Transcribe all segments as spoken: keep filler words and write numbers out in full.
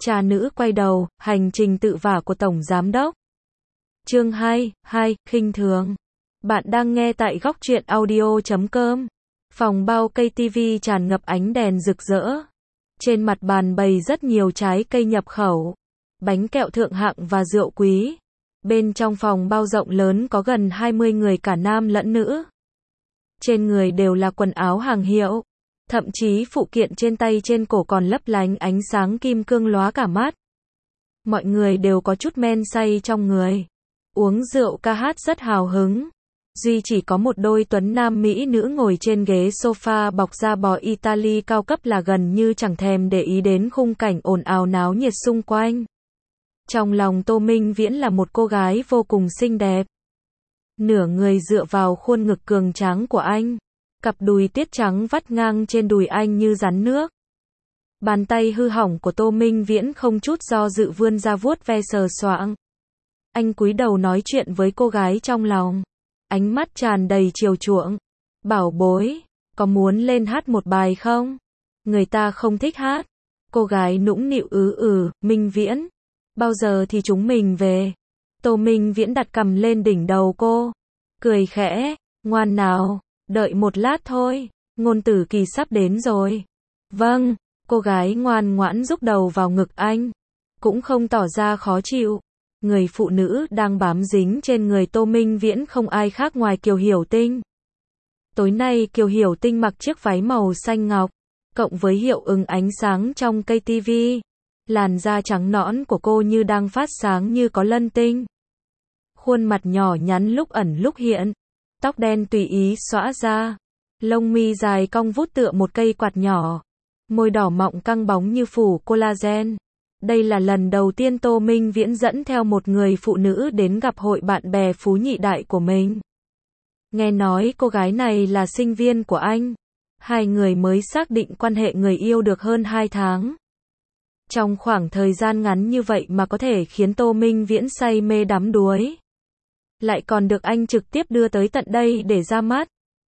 Cha nữ quay đầu, hành trình tự vả của Tổng Giám đốc. Chương hai, hai, khinh thường. Bạn đang nghe tại góc truyện audio chấm com. Phòng bao cây tivi tràn ngập ánh đèn rực rỡ. Trên mặt bàn bày rất nhiều trái cây nhập khẩu, bánh kẹo thượng hạng và rượu quý. Bên trong phòng bao rộng lớn có gần hai mươi người cả nam lẫn nữ. Trên người đều là quần áo hàng hiệu. Thậm chí phụ kiện trên tay trên cổ còn lấp lánh ánh sáng kim cương lóa cả mắt. Mọi người đều có chút men say trong người. Uống rượu ca hát rất hào hứng. Duy chỉ có một đôi tuấn nam mỹ nữ ngồi trên ghế sofa bọc da bò Italy cao cấp là gần như chẳng thèm để ý đến khung cảnh ồn ào náo nhiệt xung quanh. Trong lòng Tô Minh Viễn là một cô gái vô cùng xinh đẹp. Nửa người dựa vào khuôn ngực cường tráng của anh. Cặp đùi tiết trắng vắt ngang trên đùi anh như rắn nước. Bàn tay hư hỏng của Tô Minh Viễn không chút do dự vươn ra vuốt ve sờ soạng. Anh cúi đầu nói chuyện với cô gái trong lòng. Ánh mắt tràn đầy chiều chuộng. Bảo bối, có muốn lên hát một bài không? Người ta không thích hát. Cô gái nũng nịu ứ ừ, Minh Viễn. Bao giờ thì chúng mình về? Tô Minh Viễn đặt cằm lên đỉnh đầu cô. Cười khẽ, ngoan nào. Đợi một lát thôi, ngôn tử kỳ sắp đến rồi. Vâng, cô gái ngoan ngoãn rúc đầu vào ngực anh. Cũng không tỏ ra khó chịu. Người phụ nữ đang bám dính trên người Tô Minh Viễn không ai khác ngoài Kiều Hiểu Tinh. Tối nay Kiều Hiểu Tinh mặc chiếc váy màu xanh ngọc, cộng với hiệu ứng ánh sáng trong cây tivi. Làn da trắng nõn của cô như đang phát sáng như có lân tinh. Khuôn mặt nhỏ nhắn lúc ẩn lúc hiện. Tóc đen tùy ý xõa ra, lông mi dài cong vút tựa một cây quạt nhỏ, môi đỏ mọng căng bóng như phủ collagen. Đây là lần đầu tiên Tô Minh Viễn dẫn theo một người phụ nữ đến gặp hội bạn bè phú nhị đại của mình. Nghe nói cô gái này là sinh viên của anh. Hai người mới xác định quan hệ người yêu được hơn hai tháng. Trong khoảng thời gian ngắn như vậy mà có thể khiến Tô Minh Viễn say mê đắm đuối. Lại còn được anh trực tiếp đưa tới tận đây để ra mắt.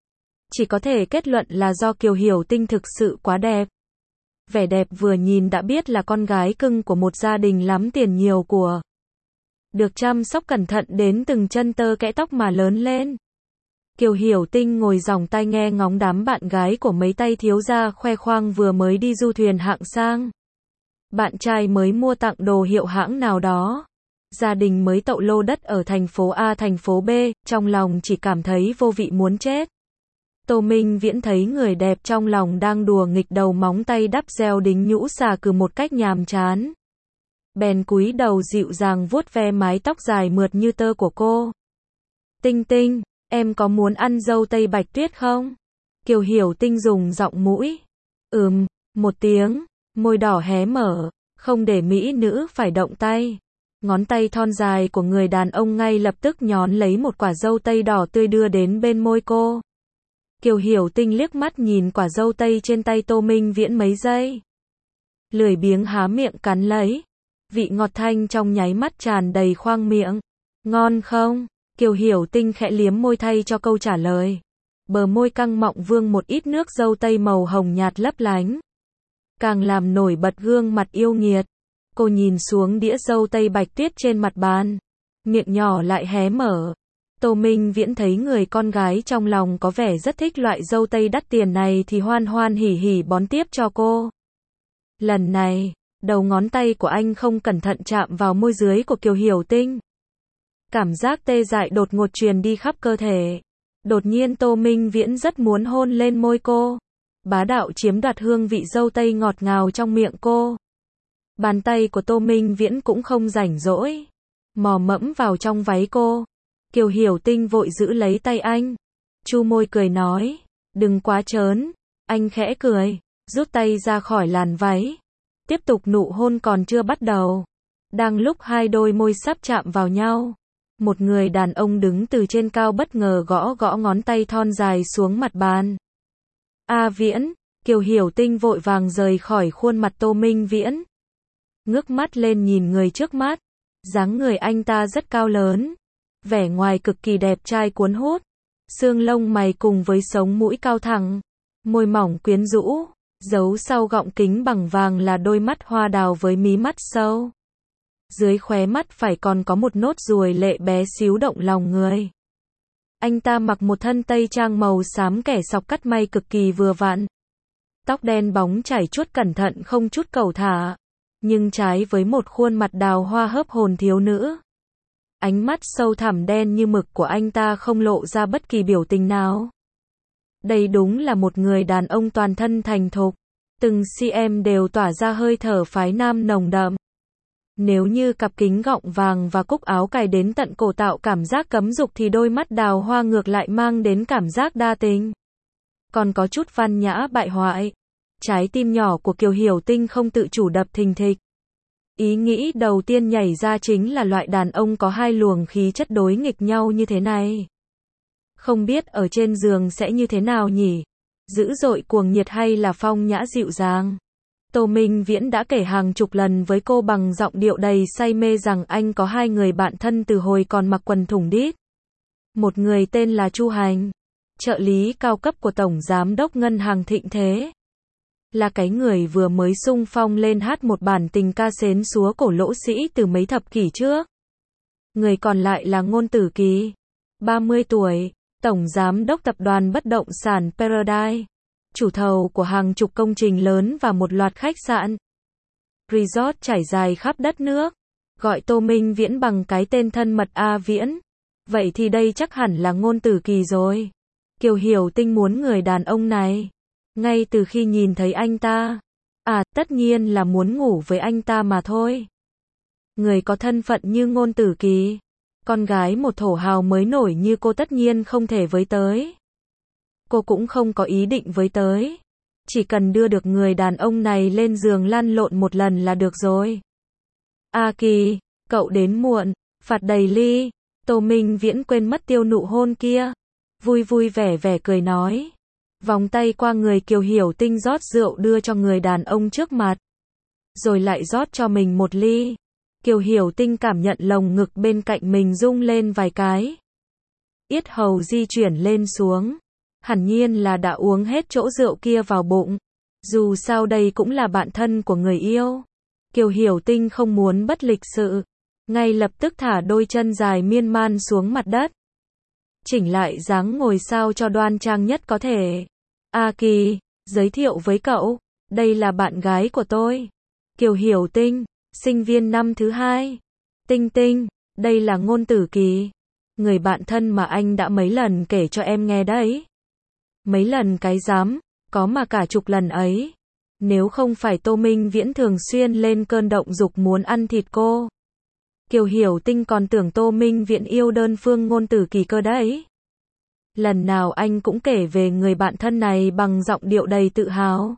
Chỉ có thể kết luận là do Kiều Hiểu Tinh thực sự quá đẹp. Vẻ đẹp vừa nhìn đã biết là con gái cưng của một gia đình lắm tiền nhiều của. Được chăm sóc cẩn thận đến từng chân tơ kẽ tóc mà lớn lên. Kiều Hiểu Tinh ngồi dòng tai nghe ngóng đám bạn gái của mấy tay thiếu gia khoe khoang vừa mới đi du thuyền hạng sang. Bạn trai mới mua tặng đồ hiệu hãng nào đó. Gia đình mới tậu lô đất ở thành phố A thành phố B, trong lòng chỉ cảm thấy vô vị muốn chết. Tô Minh Viễn thấy người đẹp trong lòng đang đùa nghịch đầu móng tay đắp gel đính nhũ xà cừ một cách nhàm chán. Bèn cúi đầu dịu dàng vuốt ve mái tóc dài mượt như tơ của cô. Tinh Tinh, em có muốn ăn dâu tây bạch tuyết không? Kiều Hiểu Tinh dùng giọng mũi. Ừm, một tiếng, môi đỏ hé mở, không để mỹ nữ phải động tay. Ngón tay thon dài của người đàn ông ngay lập tức nhón lấy một quả dâu tây đỏ tươi đưa đến bên môi cô. Kiều Hiểu Tinh liếc mắt nhìn quả dâu tây trên tay Tô Minh Viễn mấy giây. Lười biếng há miệng cắn lấy. Vị ngọt thanh trong nháy mắt tràn đầy khoang miệng. Ngon không? Kiều Hiểu Tinh khẽ liếm môi thay cho câu trả lời. Bờ môi căng mọng vương một ít nước dâu tây màu hồng nhạt lấp lánh. Càng làm nổi bật gương mặt yêu nghiệt. Cô nhìn xuống đĩa dâu tây bạch tuyết trên mặt bàn. Miệng nhỏ lại hé mở. Tô Minh Viễn thấy người con gái trong lòng có vẻ rất thích loại dâu tây đắt tiền này thì hoan hoan hỉ hỉ bón tiếp cho cô. Lần này, đầu ngón tay của anh không cẩn thận chạm vào môi dưới của Kiều Hiểu Tinh. Cảm giác tê dại đột ngột truyền đi khắp cơ thể. Đột nhiên Tô Minh Viễn rất muốn hôn lên môi cô. Bá đạo chiếm đoạt hương vị dâu tây ngọt ngào trong miệng cô. Bàn tay của Tô Minh Viễn cũng không rảnh rỗi. Mò mẫm vào trong váy cô. Kiều Hiểu Tinh vội giữ lấy tay anh. Chu môi cười nói. Đừng quá trớn. Anh khẽ cười. Rút tay ra khỏi làn váy. Tiếp tục nụ hôn còn chưa bắt đầu. Đang lúc hai đôi môi sắp chạm vào nhau. Một người đàn ông đứng từ trên cao bất ngờ gõ gõ ngón tay thon dài xuống mặt bàn. A Viễn. Kiều Hiểu Tinh vội vàng rời khỏi khuôn mặt Tô Minh Viễn. Ngước mắt lên nhìn người trước mắt. Dáng người anh ta rất cao lớn. Vẻ ngoài cực kỳ đẹp trai cuốn hút. Xương lông mày cùng với sống mũi cao thẳng. Môi mỏng quyến rũ. Giấu sau gọng kính bằng vàng là đôi mắt hoa đào với mí mắt sâu. Dưới khóe mắt phải còn có một nốt ruồi lệ bé xíu động lòng người. Anh ta mặc một thân tây trang màu xám kẻ sọc cắt may cực kỳ vừa vặn. Tóc đen bóng chảy chuốt cẩn thận không chút cẩu thả. Nhưng trái với một khuôn mặt đào hoa hớp hồn thiếu nữ. Ánh mắt sâu thẳm đen như mực của anh ta không lộ ra bất kỳ biểu tình nào. Đây đúng là một người đàn ông toàn thân thành thục. Từng cm đều tỏa ra hơi thở phái nam nồng đậm. Nếu như cặp kính gọng vàng và cúc áo cài đến tận cổ tạo cảm giác cấm dục thì đôi mắt đào hoa ngược lại mang đến cảm giác đa tình. Còn có chút văn nhã bại hoại. Trái tim nhỏ của Kiều Hiểu Tinh không tự chủ đập thình thịch. Ý nghĩ đầu tiên nhảy ra chính là loại đàn ông có hai luồng khí chất đối nghịch nhau như thế này. Không biết ở trên giường sẽ như thế nào nhỉ? Dữ dội cuồng nhiệt hay là phong nhã dịu dàng? Tô Minh Viễn đã kể hàng chục lần với cô bằng giọng điệu đầy say mê rằng anh có hai người bạn thân từ hồi còn mặc quần thủng đít. Một người tên là Chu Hành, trợ lý cao cấp của Tổng Giám đốc Ngân hàng Thịnh Thế. Là cái người vừa mới xung phong lên hát một bản tình ca xến xúa cổ lỗ sĩ từ mấy thập kỷ trước. Người còn lại là Ngôn Tử Kỳ, ba mươi tuổi, Tổng Giám đốc Tập đoàn Bất động sản Paradise, chủ thầu của hàng chục công trình lớn và một loạt khách sạn, resort trải dài khắp đất nước. Gọi Tô Minh Viễn bằng cái tên thân mật A Viễn. Vậy thì đây chắc hẳn là Ngôn Tử Kỳ rồi. Kiều Hiểu Tinh muốn người đàn ông này. Ngay từ khi nhìn thấy anh ta. À, tất nhiên là muốn ngủ với anh ta mà thôi. Người có thân phận như Ngôn Tử Kỳ. Con gái một thổ hào mới nổi như cô tất nhiên không thể với tới. Cô cũng không có ý định với tới. Chỉ cần đưa được người đàn ông này lên giường lăn lộn một lần là được rồi. A Kỳ, cậu đến muộn, phạt đầy ly. Tô Minh Viễn quên mất tiêu nụ hôn kia. Vui vui vẻ vẻ cười nói. Vòng tay qua người Kiều Hiểu Tinh rót rượu đưa cho người đàn ông trước mặt. Rồi lại rót cho mình một ly. Kiều Hiểu Tinh cảm nhận lồng ngực bên cạnh mình rung lên vài cái. Yết hầu di chuyển lên xuống. Hẳn nhiên là đã uống hết chỗ rượu kia vào bụng. Dù sao đây cũng là bạn thân của người yêu. Kiều Hiểu Tinh không muốn bất lịch sự. Ngay lập tức thả đôi chân dài miên man xuống mặt đất. Chỉnh lại dáng ngồi sao cho đoan trang nhất có thể. A Kỳ, giới thiệu với cậu, đây là bạn gái của tôi. Kiều Hiểu Tinh, sinh viên năm thứ hai. Tinh Tinh, đây là Ngôn Tử Kỳ. Người bạn thân mà anh đã mấy lần kể cho em nghe đấy. Mấy lần cái dám, có mà cả chục lần ấy. Nếu không phải Tô Minh Viễn thường xuyên lên cơn động dục muốn ăn thịt cô. Kiều Hiểu Tinh còn tưởng Tô Minh Viễn yêu đơn phương Ngôn Tử Kỳ cơ đấy. Lần nào anh cũng kể về người bạn thân này bằng giọng điệu đầy tự hào.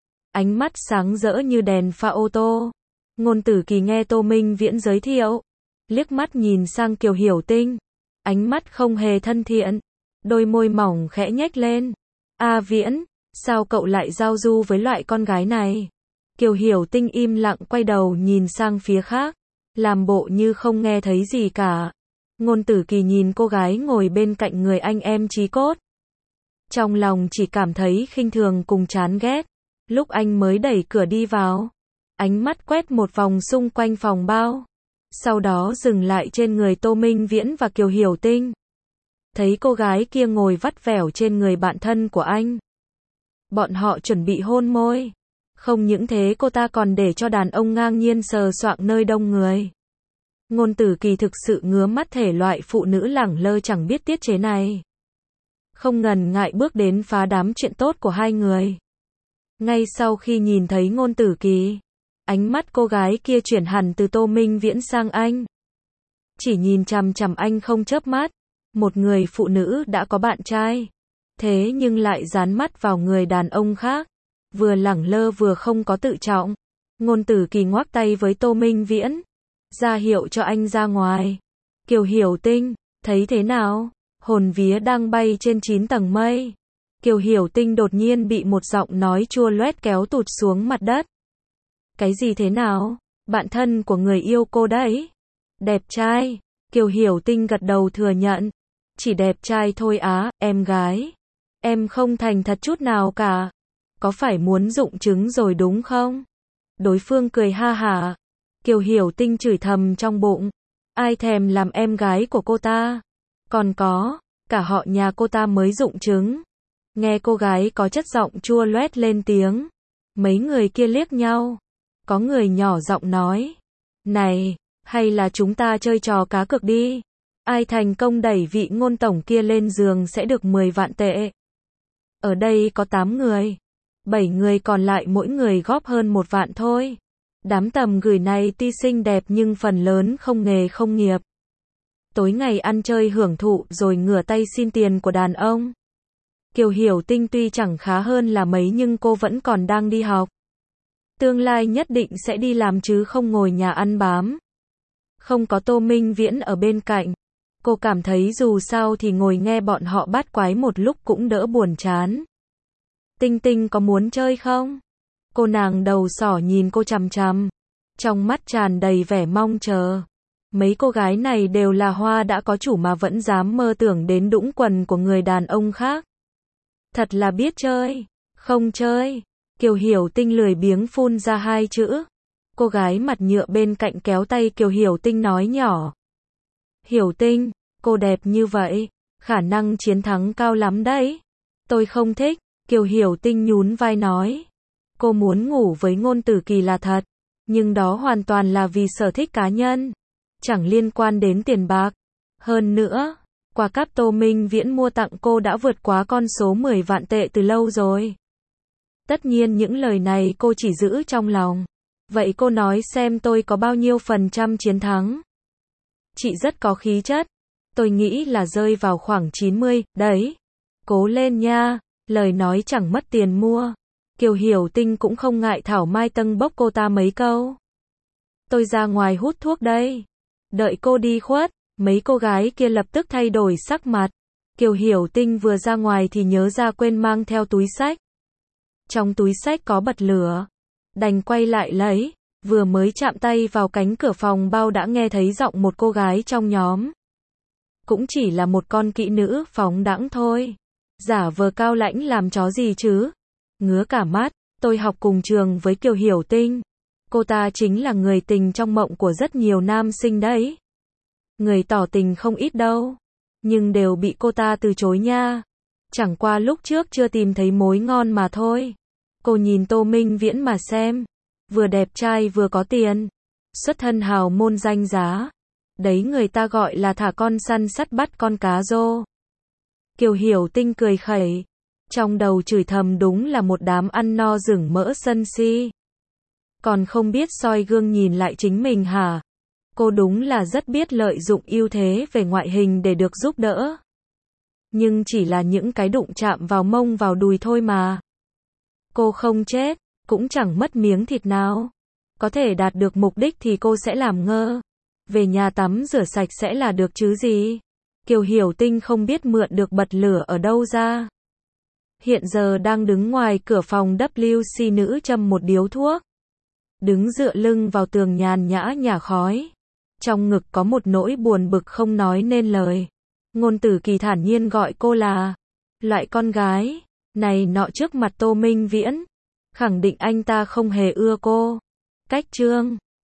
Ánh mắt sáng rỡ như đèn pha ô tô. Ngôn Tử Kỳ nghe Tô Minh Viễn giới thiệu. Liếc mắt nhìn sang Kiều Hiểu Tinh. Ánh mắt không hề thân thiện. Đôi môi mỏng khẽ nhếch lên. A Viễn, sao cậu lại giao du với loại con gái này? Kiều Hiểu Tinh im lặng quay đầu nhìn sang phía khác. Làm bộ như không nghe thấy gì cả. Ngôn Tử Kỳ nhìn cô gái ngồi bên cạnh người anh em chí cốt. Trong lòng chỉ cảm thấy khinh thường cùng chán ghét. Lúc anh mới đẩy cửa đi vào. Ánh mắt quét một vòng xung quanh phòng bao. Sau đó dừng lại trên người Tô Minh Viễn và Kiều Hiểu Tinh. Thấy cô gái kia ngồi vắt vẻo trên người bạn thân của anh. Bọn họ chuẩn bị hôn môi. Không những thế cô ta còn để cho đàn ông ngang nhiên sờ soạng nơi đông người. Ngôn Tử Kỳ thực sự ngứa mắt thể loại phụ nữ lẳng lơ chẳng biết tiết chế này. Không ngần ngại bước đến phá đám chuyện tốt của hai người. Ngay sau khi nhìn thấy Ngôn Tử Kỳ, ánh mắt cô gái kia chuyển hẳn từ Tô Minh Viễn sang anh. Chỉ nhìn chằm chằm anh không chớp mắt. Một người phụ nữ đã có bạn trai. Thế nhưng lại dán mắt vào người đàn ông khác. Vừa lẳng lơ vừa không có tự trọng. Ngôn Tử Kỳ ngoắc tay với Tô Minh Viễn. Ra hiệu cho anh ra ngoài. Kiều Hiểu Tinh, thấy thế nào? Hồn vía đang bay trên chín tầng mây. Kiều Hiểu Tinh đột nhiên bị một giọng nói chua loét kéo tụt xuống mặt đất. Cái gì thế nào? Bạn thân của người yêu cô đấy. Đẹp trai. Kiều Hiểu Tinh gật đầu thừa nhận. Chỉ đẹp trai thôi á, em gái. Em không thành thật chút nào cả. có phải muốn rụng trứng rồi đúng không? Đối phương cười ha hả. Kiều Hiểu Tinh chửi thầm trong bụng. Ai thèm làm em gái của cô ta? Còn có, cả họ nhà cô ta mới rụng trứng. Nghe cô gái có chất giọng chua loét lên tiếng. Mấy người kia liếc nhau. Có người nhỏ giọng nói. Này, hay là chúng ta chơi trò cá cược đi. Ai thành công đẩy vị ngôn tổng kia lên giường sẽ được mười vạn tệ. Ở đây có tám người. bảy người còn lại mỗi người góp hơn một vạn thôi. Đám tầm gửi này tuy xinh đẹp nhưng phần lớn không nghề không nghiệp. Tối ngày ăn chơi hưởng thụ rồi ngửa tay xin tiền của đàn ông. Kiều Hiểu Tinh tuy chẳng khá hơn là mấy nhưng cô vẫn còn đang đi học. Tương lai nhất định sẽ đi làm chứ không ngồi nhà ăn bám. Không có Tô Minh Viễn ở bên cạnh. Cô cảm thấy dù sao thì ngồi nghe bọn họ bắt quái một lúc cũng đỡ buồn chán. Tinh Tinh có muốn chơi không? Cô nàng đầu sỏ nhìn cô chằm chằm. Trong mắt tràn đầy vẻ mong chờ. Mấy cô gái này đều là hoa đã có chủ mà vẫn dám mơ tưởng đến đũng quần của người đàn ông khác. Thật là biết chơi. Không chơi. Kiều Hiểu Tinh lười biếng phun ra hai chữ. Cô gái mặt nhựa bên cạnh kéo tay Kiều Hiểu Tinh nói nhỏ. Hiểu Tinh, cô đẹp như vậy, khả năng chiến thắng cao lắm đấy. Tôi không thích. Kiều Hiểu Tinh nhún vai nói. Cô muốn ngủ với Ngôn Tử Kỳ là thật, nhưng đó hoàn toàn là vì sở thích cá nhân, chẳng liên quan đến tiền bạc. Hơn nữa, quà cáp Tô Minh Viễn mua tặng cô đã vượt quá con số mười vạn tệ từ lâu rồi. Tất nhiên những lời này cô chỉ giữ trong lòng. Vậy cô nói xem tôi có bao nhiêu phần trăm chiến thắng? Chị rất có khí chất. Tôi nghĩ là rơi vào khoảng chín mươi, đấy. Cố lên nha, lời nói chẳng mất tiền mua. Kiều Hiểu Tinh cũng không ngại thảo mai tâng bốc cô ta mấy câu. Tôi ra ngoài hút thuốc đây. Đợi cô đi khuất, mấy cô gái kia lập tức thay đổi sắc mặt. Kiều Hiểu Tinh vừa ra ngoài thì nhớ ra quên mang theo túi xách. Trong túi xách có bật lửa. Đành quay lại lấy. Vừa mới chạm tay vào cánh cửa phòng bao đã nghe thấy giọng một cô gái trong nhóm. Cũng chỉ là một con kỹ nữ phóng đãng thôi. Giả vờ cao lãnh làm chó gì chứ? Ngứa cả mắt, tôi học cùng trường với Kiều Hiểu Tinh. Cô ta chính là người tình trong mộng của rất nhiều nam sinh đấy. Người tỏ tình không ít đâu. Nhưng đều bị cô ta từ chối nha. Chẳng qua lúc trước chưa tìm thấy mối ngon mà thôi. Cô nhìn Tô Minh Viễn mà xem. Vừa đẹp trai vừa có tiền. Xuất thân hào môn danh giá. Đấy người ta gọi là thả con săn sắt bắt con cá rô. Kiều Hiểu Tinh cười khẩy. Trong đầu chửi thầm đúng là một đám ăn no rừng mỡ sân si. Còn không biết soi gương nhìn lại chính mình hả? Cô đúng là rất biết lợi dụng ưu thế về ngoại hình để được giúp đỡ. Nhưng chỉ là những cái đụng chạm vào mông vào đùi thôi mà. Cô không chết, cũng chẳng mất miếng thịt nào. Có thể đạt được mục đích thì cô sẽ làm ngơ. Về nhà tắm rửa sạch sẽ là được chứ gì. Kiều Hiểu Tinh không biết mượn được bật lửa ở đâu ra. Hiện giờ đang đứng ngoài cửa phòng W C nữ châm một điếu thuốc. Đứng dựa lưng vào tường nhàn nhã nhả khói. Trong ngực có một nỗi buồn bực không nói nên lời. Ngôn Tử Kỳ thản nhiên gọi cô là loại con gái này nọ trước mặt Tô Minh Viễn. Khẳng định anh ta không hề ưa cô. Cách chương